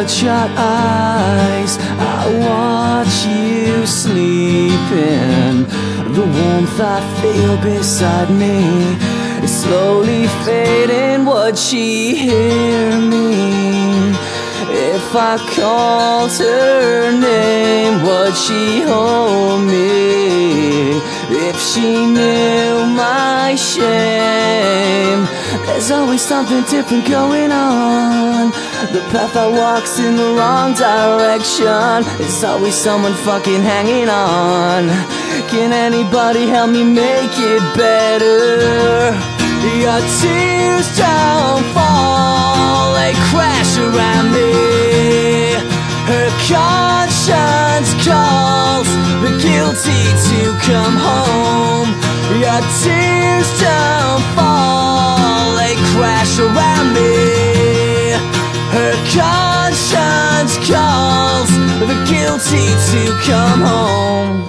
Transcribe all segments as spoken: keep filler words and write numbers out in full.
bloodshot eyes, I watch you sleeping. The warmth I feel beside me is slowly fading. Would she hear me if I called her name? Would she hold me if she knew my shame? There's always something different going on. The path I walk's in the wrong direction. There's always someone fucking hanging on. Can anybody help me make it better? Your tears don't fall, they crash around me. Her conscience calls the guilty to come home. Your tears don't fall, they crash around me. Her conscience calls the guilty to come home.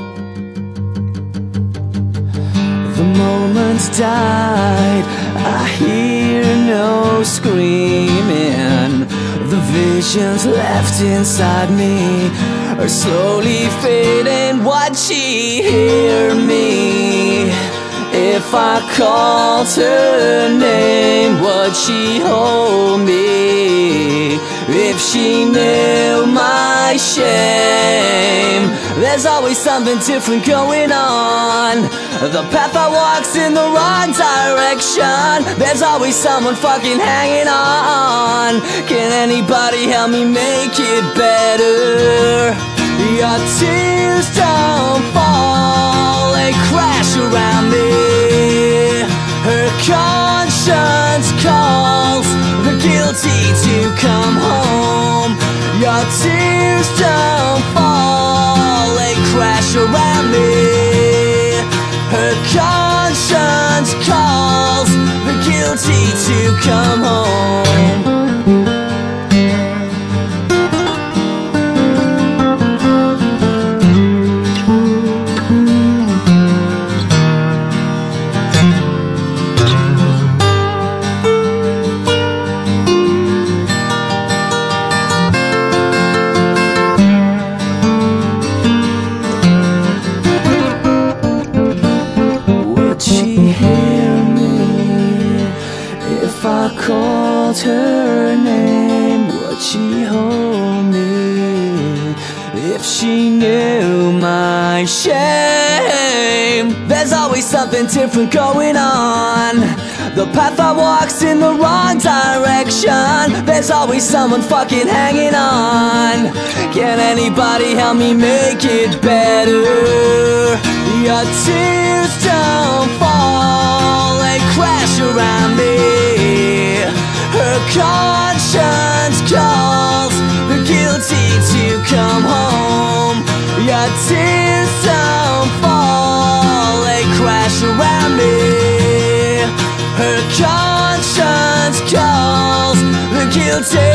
The moment's died, I hear no screaming. The visions left inside me are slowly fading. Would she hear me if I called her name? Would she hold me if she knew my shame? There's always something different going on. The path I walk's in the wrong direction. There's always someone fucking hanging on. Can anybody help me make it better? Your tears don't fall, they crash around me. Her conscience calls the guilty to come home. Your tears don't fall, they crash around me. Her conscience calls the guilty to come home. If I called her name, would she hold me if she knew my shame? There's always something different going on. The path I walk's in the wrong direction. There's always someone fucking hanging on. Can anybody help me make it better? Your tears don't fall, they crash around me. Her conscience calls the guilty to come home. Your tears don't fall, they crash around me. Her conscience calls the guilty